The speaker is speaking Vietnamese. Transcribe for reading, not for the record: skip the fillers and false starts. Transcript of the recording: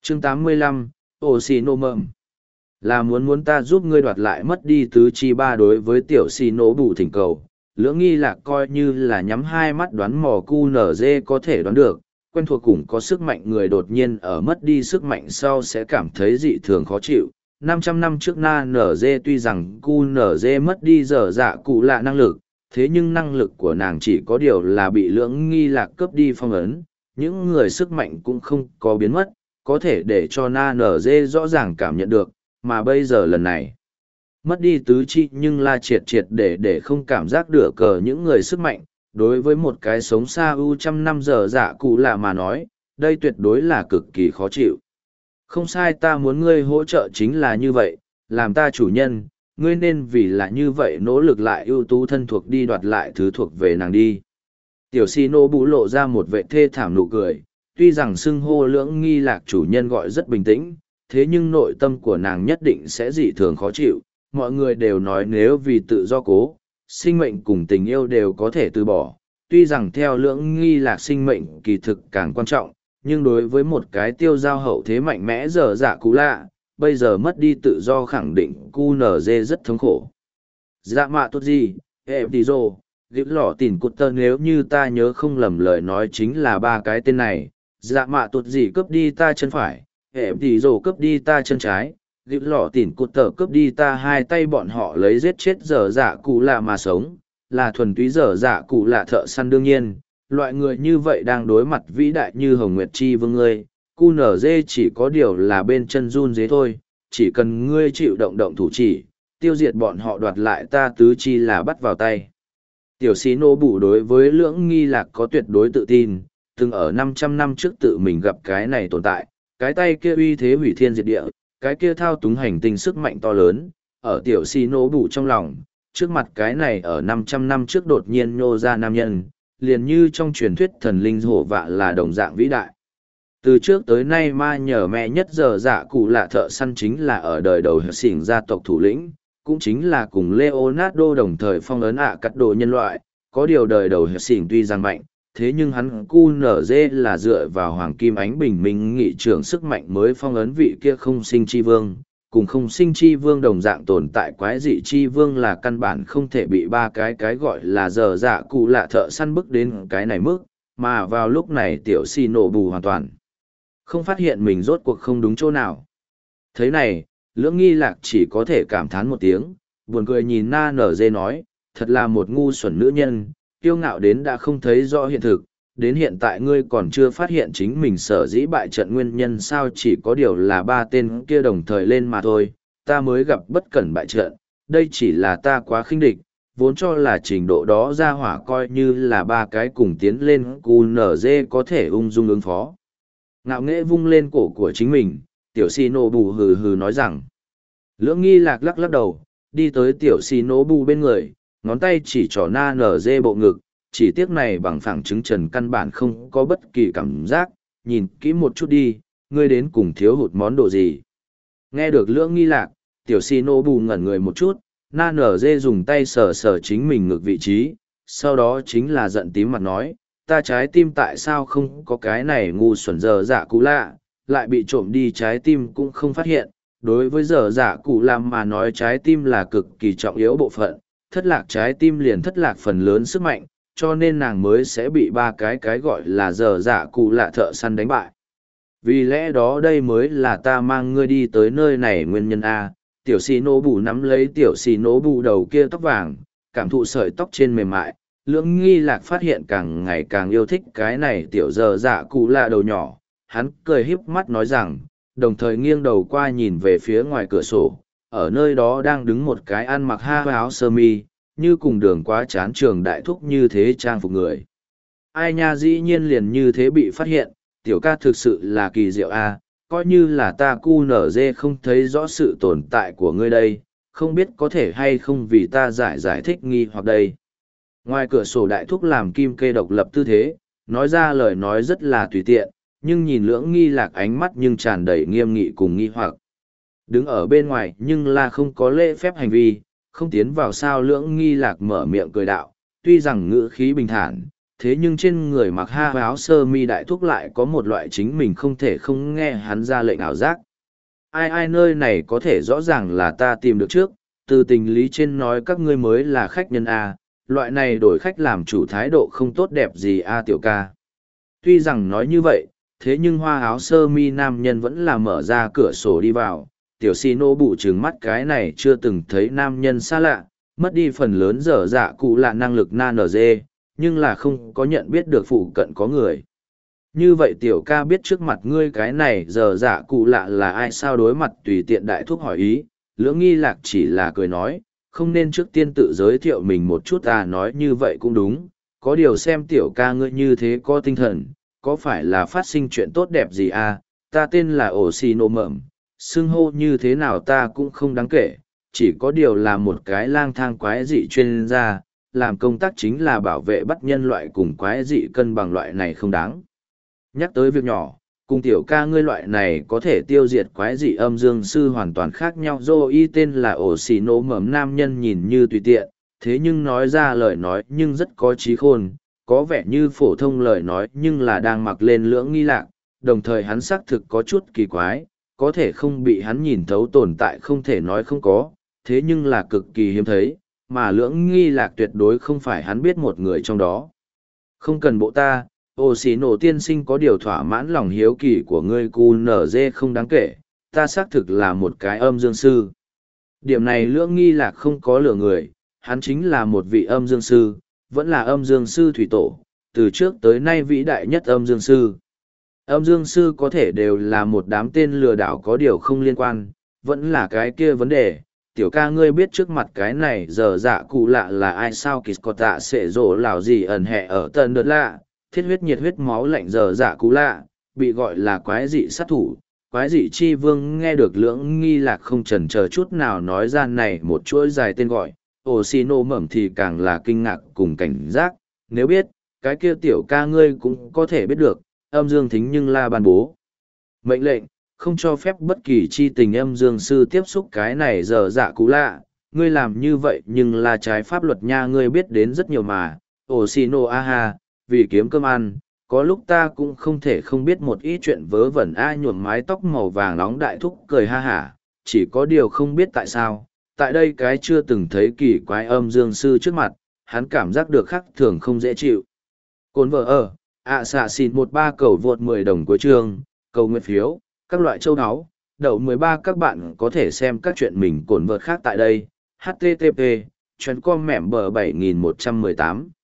Chương 85, Ô Xì Nô Mậm. Là muốn ta giúp ngươi đoạt lại mất đi tứ chi ba. Đối với tiểu xì nổ bù thỉnh cầu, Lưỡng Nghi Lạc coi như là nhắm hai mắt đoán mò cu nở dê có thể đoán được. Quen thuộc cùng có sức mạnh người đột nhiên ở mất đi sức mạnh sau sẽ cảm thấy dị thường khó chịu. 500 năm trước Na Nở Dê tuy rằng cu nở dê mất đi dở dạ cụ lạ năng lực, thế nhưng năng lực của nàng chỉ có điều là bị Lưỡng Nghi Lạc cướp đi phong ấn, những người sức mạnh cũng không có biến mất, có thể để cho Na Nở Dê rõ ràng cảm nhận được, mà bây giờ lần này mất đi tứ chi nhưng là triệt triệt để không cảm giác được cờ những người sức mạnh. Đối với một cái sống xa ưu trăm năm dở dạ cụ lạ mà nói, đây tuyệt đối là cực kỳ khó chịu. Không sai, ta muốn ngươi hỗ trợ chính là như vậy, làm ta chủ nhân, ngươi nên vì là như vậy nỗ lực lại ưu tú thân thuộc đi đoạt lại thứ thuộc về nàng đi. Tiểu si nô bú lộ ra một vệ thê thảm nụ cười, tuy rằng xưng hô Lưỡng Nghi Lạc chủ nhân gọi rất bình tĩnh, thế nhưng nội tâm của nàng nhất định sẽ dị thường khó chịu. Mọi người đều nói nếu vì tự do cố, sinh mệnh cùng tình yêu đều có thể từ bỏ. Tuy rằng theo Lưỡng Nghi Lạc sinh mệnh kỳ thực càng quan trọng, nhưng đối với một cái tiêu giao hậu thế mạnh mẽ dở dạ cụ lạ, bây giờ mất đi tự do khẳng định cu nở dê rất thống khổ. Dạ mạ tốt gì, em tí rồ, ghịp lỏ tỉn cụt tơ, nếu như ta nhớ không lầm lời nói chính là ba cái tên này. Dạ mạ tốt gì cướp đi ta chân phải, em tí rồ cướp đi ta chân trái, ghịp lỏ tỉn cụt tơ cướp đi ta hai tay. Bọn họ lấy giết chết dở dạ cụ lạ mà sống, là thuần túy dở dạ cụ lạ thợ săn. đương nhiên, loại người như vậy đang đối mặt vĩ đại như Hồng Nguyệt Chi Vương ngươi, cu nở dê chỉ có điều là bên chân run dế thôi, chỉ cần ngươi chịu động thủ chỉ, tiêu diệt bọn họ đoạt lại ta tứ chi là bắt vào tay. Tiểu sĩ nô bù đối với Lưỡng Nghi Lạc có tuyệt đối tự tin, từng ở 500 năm trước tự mình gặp cái này tồn tại, cái tay kia uy thế hủy thiên diệt địa, cái kia thao túng hành tinh sức mạnh to lớn, ở tiểu sĩ nô bù trong lòng, trước mặt cái này ở 500 năm trước đột nhiên nhô ra nam nhân, liền như trong truyền thuyết thần linh hổ vạ là đồng dạng vĩ đại. Từ trước tới nay ma nhờ mẹ nhất giờ dạ cụ lạ thợ săn chính là ở đời đầu hợp xỉn gia tộc thủ lĩnh, cũng chính là cùng Leonardo đồng thời phong ấn cắt đồ nhân loại. Có điều đời đầu hợp xỉn tuy rằng mạnh, thế nhưng hắn cu nở dê là dựa vào hoàng kim ánh bình minh nghị trưởng sức mạnh mới phong ấn vị kia không sinh chi vương. Cùng không sinh chi vương đồng dạng tồn tại quái dị chi vương là căn bản không thể bị ba cái gọi là giờ dạ cụ lạ thợ săn bức đến cái này mức, mà vào lúc này tiểu si nổ bù hoàn toàn không phát hiện mình rốt cuộc không đúng chỗ nào. Thế này, Lưỡng Nghi Lạc chỉ có thể cảm thán một tiếng, buồn cười nhìn Na Nở Dê nói, thật là một ngu xuẩn nữ nhân, kiêu ngạo đến đã không thấy rõ hiện thực, đến hiện tại ngươi còn chưa phát hiện chính mình sở dĩ bại trận nguyên nhân sao. Chỉ có điều là ba tên kia đồng thời lên mà thôi, ta mới gặp bất cẩn bại trận, đây chỉ là ta quá khinh địch, vốn cho là trình độ đó ra hỏa coi như là ba cái cùng tiến lên cu nở dê có thể ung dung ứng phó. Ngạo nghễ vung lên cổ của chính mình, tiểu si nô bù hừ hừ nói rằng. Lưỡng Nghi Lạc lắc lắc đầu, đi tới tiểu si nô bù bên người, ngón tay chỉ trỏ Na Nở Dê bộ ngực, chỉ tiếc này bằng phẳng trứng trần căn bản không có bất kỳ cảm giác, nhìn kỹ một chút đi, ngươi đến cùng thiếu hụt món đồ gì. Nghe được Lưỡng Nghi Lạc, tiểu si nô bù ngẩn người một chút, Na Nở Dê dùng tay sờ sờ chính mình ngược vị trí, sau đó chính là giận tím mặt nói, ta trái tim tại sao không có cái này ngu xuẩn dở dạ cụ lạ, lại bị trộm đi trái tim cũng không phát hiện. Đối với dở dạ cụ lạ mà nói trái tim là cực kỳ trọng yếu bộ phận, thất lạc trái tim liền thất lạc phần lớn sức mạnh, cho nên nàng mới sẽ bị ba cái gọi là dở dạ cụ lạ thợ săn đánh bại. Vì lẽ đó đây mới là ta mang ngươi đi tới nơi này nguyên nhân A. Tiểu xì nô bù nắm lấy tiểu xì nô bù đầu kia tóc vàng, cảm thụ sợi tóc trên mềm mại. Lưỡng Nghi Lạc phát hiện càng ngày càng yêu thích cái này tiểu dở dạ cụ lạ đầu nhỏ, hắn cười híp mắt nói rằng, đồng thời nghiêng đầu qua nhìn về phía ngoài cửa sổ, ở nơi đó đang đứng một cái ăn mặc ha áo sơ mi, như cùng Đường Quá chán trường đại thúc như thế trang phục người. Ai nha, dĩ nhiên liền như thế bị phát hiện, tiểu ca thực sự là kỳ diệu a, coi như là ta cu nở dê không thấy rõ sự tồn tại của ngươi đây, không biết có thể hay không vì ta giải thích nghi hoặc đây. Ngoài cửa sổ đại thúc làm kim kê độc lập tư thế, nói ra lời nói rất là tùy tiện, nhưng nhìn Lưỡng Nghi Lạc ánh mắt nhưng tràn đầy nghiêm nghị cùng nghi hoặc. Đứng ở bên ngoài nhưng là không có lễ phép hành vi, không tiến vào sao. Lưỡng Nghi Lạc mở miệng cười đạo, tuy rằng ngữ khí bình thản, thế nhưng trên người mặc áo sơ mi đại thúc lại có một loại chính mình không thể không nghe hắn ra lệnh ảo giác. Ai nơi này có thể rõ ràng là ta tìm được trước, từ tình lý trên nói các ngươi mới là khách nhân A, loại này đổi khách làm chủ thái độ không tốt đẹp gì A tiểu ca. Tuy rằng nói như vậy, thế nhưng hoa áo sơ mi nam nhân vẫn là mở ra cửa sổ đi vào, tiểu xì nô bụ trừng mắt cái này chưa từng thấy nam nhân xa lạ, mất đi phần lớn dở dạ cụ lạ năng lực nan ở dê, nhưng là không có nhận biết được phụ cận có người. Như vậy tiểu ca biết trước mặt ngươi cái này giờ dạ cụ lạ là ai sao đối mặt tùy tiện đại thúc hỏi ý, lưỡng nghi lạc chỉ là cười nói, không nên trước tiên tự giới thiệu mình một chút nói như vậy cũng đúng, có điều xem tiểu ca ngươi như thế có tinh thần, có phải là phát sinh chuyện tốt đẹp gì ta tên là ổ xì nô mởm, xưng hô như thế nào ta cũng không đáng kể, chỉ có điều là một cái lang thang quái dị chuyên gia, làm công tác chính là bảo vệ bắt nhân loại cùng quái dị cân bằng loại này không đáng. Nhắc tới việc nhỏ, cùng tiểu ca ngươi loại này có thể tiêu diệt quái dị âm dương sư hoàn toàn khác nhau. Dô y tên là ổ xì nô mởm nam nhân nhìn như tùy tiện, thế nhưng nói ra lời nói nhưng rất có trí khôn, có vẻ như phổ thông lời nói nhưng là đang mặc lên lưỡng nghi lạc, đồng thời hắn xác thực có chút kỳ quái, có thể không bị hắn nhìn thấu tồn tại không thể nói không có, thế nhưng là cực kỳ hiếm thấy, mà lưỡng nghi lạc tuyệt đối không phải hắn biết một người trong đó. Không cần bộ ta, ô xì nổ tiên sinh có điều thỏa mãn lòng hiếu kỳ của ngươi cu nở dê không đáng kể, ta xác thực là một cái âm dương sư. Điểm này lưỡng nghi lạc không có lừa người, hắn chính là một vị âm dương sư, vẫn là âm dương sư thủy tổ, từ trước tới nay vĩ đại nhất âm dương sư. Âm dương sư có thể đều là một đám tên lừa đảo có điều không liên quan, vẫn là cái kia vấn đề. Tiểu ca ngươi biết trước mặt cái này giờ dạ cụ lạ là ai sao kỳ có tạ sẽ rổ lào gì ẩn hẹ ở tân đợt lạ, thiết huyết nhiệt huyết máu lạnh giờ dạ cụ lạ, bị gọi là quái dị sát thủ. Quái dị chi vương nghe được lưỡng nghi lạc không chần chờ chút nào nói ra này một chuỗi dài tên gọi, ồ xì nô mẩm thì càng là kinh ngạc cùng cảnh giác, nếu biết, cái kia tiểu ca ngươi cũng có thể biết được, âm dương thính nhưng la ban bố. Mệnh lệnh, không cho phép bất kỳ chi tình âm dương sư tiếp xúc cái này giờ dạ cũ lạ, ngươi làm như vậy nhưng là trái pháp luật nha ngươi biết đến rất nhiều mà, ồ xì nô a ha, vì kiếm cơm ăn, có lúc ta cũng không thể không biết một ít chuyện vớ vẩn nhuộm mái tóc màu vàng nóng đại thúc cười ha hả, chỉ có điều không biết tại sao, tại đây cái chưa từng thấy kỳ quái âm dương sư trước mặt, hắn cảm giác được khác thường không dễ chịu. Cồn vợ ở, xạ xịn 13 cầu vượt 10 đồng cuối chương, cầu nguyện phiếu, các loại châu áo, đậu 13 các bạn có thể xem các chuyện mình cồn vợt khác tại đây, http, chuyến com mẻm bờ 7118.